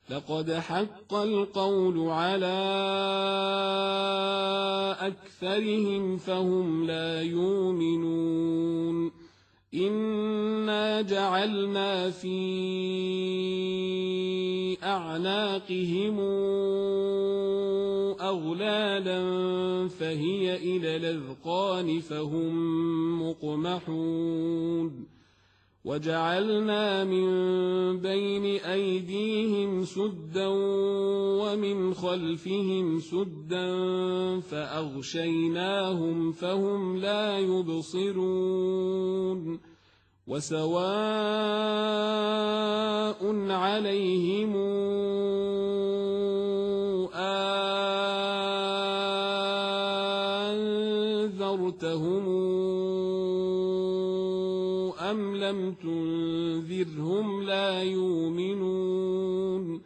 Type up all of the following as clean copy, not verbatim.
لقد حق القول على أكثرهم فهم لا يؤمنون إنا جعلنا في أعناقهم أغلالا فهي إلى الأذقان فهم مقمحون وجعلنا من بين أيديهم سدا ومن خلفهم سدا فأغشيناهم فهم لا يبصرون وسواء عليهم أنذرتهم أم لم تنذرهم لا يؤمنون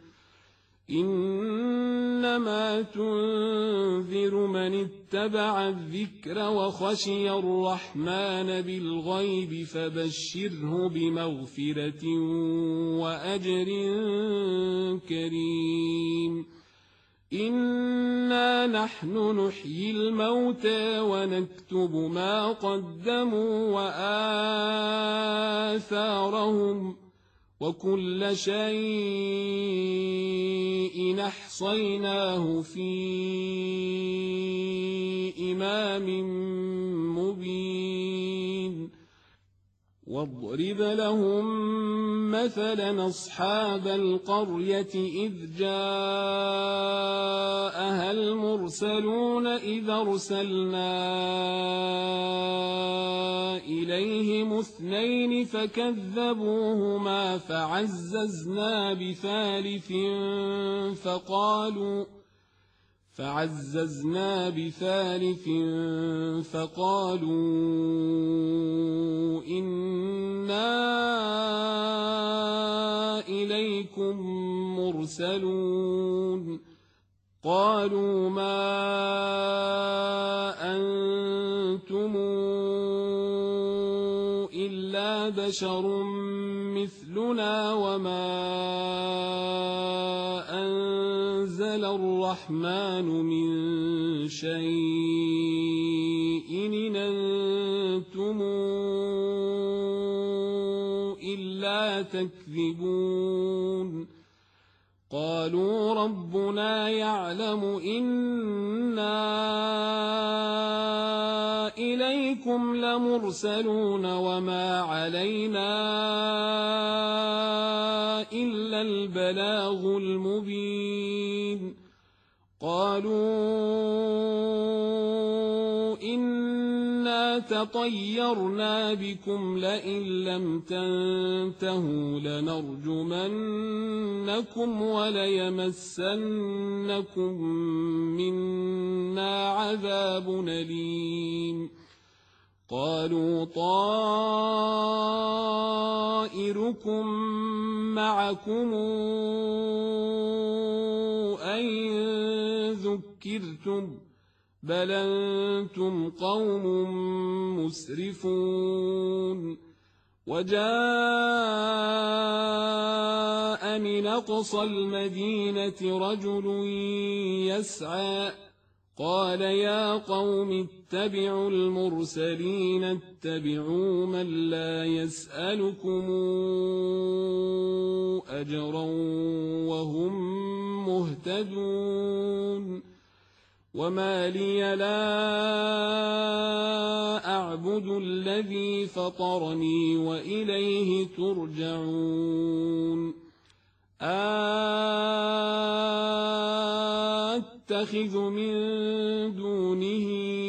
إنما تنذر من اتبع الذكر وخشي الرحمن بالغيب فبشره بمغفرة وأجر كريم إنا نحن نحيي الموتى ونكتب ما قدموا وآثارهم وكل شيء أحصيناه في إمام مبين واضرب لهم مثلا أصحاب القرية إذ جاءها المرسلون إذ أرسلنا إليهم اثنين فكذبوهما فعززنا بثالث فقالوا إنا إليكم مرسلون قالوا ما أنتم إلا بشر مثلنا وما أنزل الرحمن من شيء إن أنتم إلا تكذبون قالوا ربنا يعلم إنا إليكم لمرسلون وما علينا إلا البلاغ المبين قالوا إنا تطيرنا بكم لئن لم تنتهوا لنرجمنكم وليمسنكم منا عذاب أليم قالوا طائركم معكم أئن ذكرتم بل أنتم قوم مسرفون وجاء من أقصى المدينة رجل يسعى قال يا قوم اتبعوا المرسلين اتبعوا من لا يسألكم أجرا وهم مهتدون وما لي لا أعبد الذي فطرني وإليه ترجعون أتخذ من دونه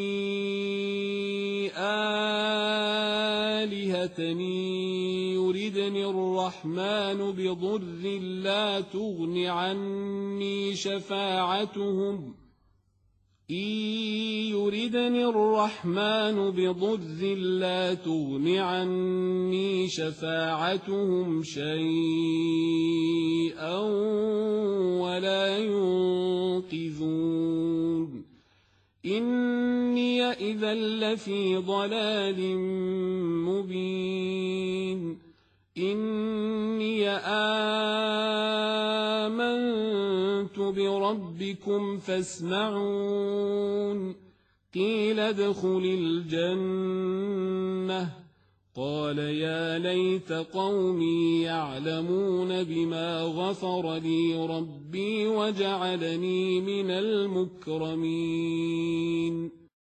آلهة يردني الرحمن بضر لا تغن عني شفاعتهم يردني الرحمن بضر لا تغن عني شفاعتهم شيئا ولا ينقذون إني إذا لفي ضلال مبين إني آمنت بربكم فاسمعون قيل ادخل الجنة قال يا ليت قومي يعلمون بما غفر لي ربي وجعلني من المكرمين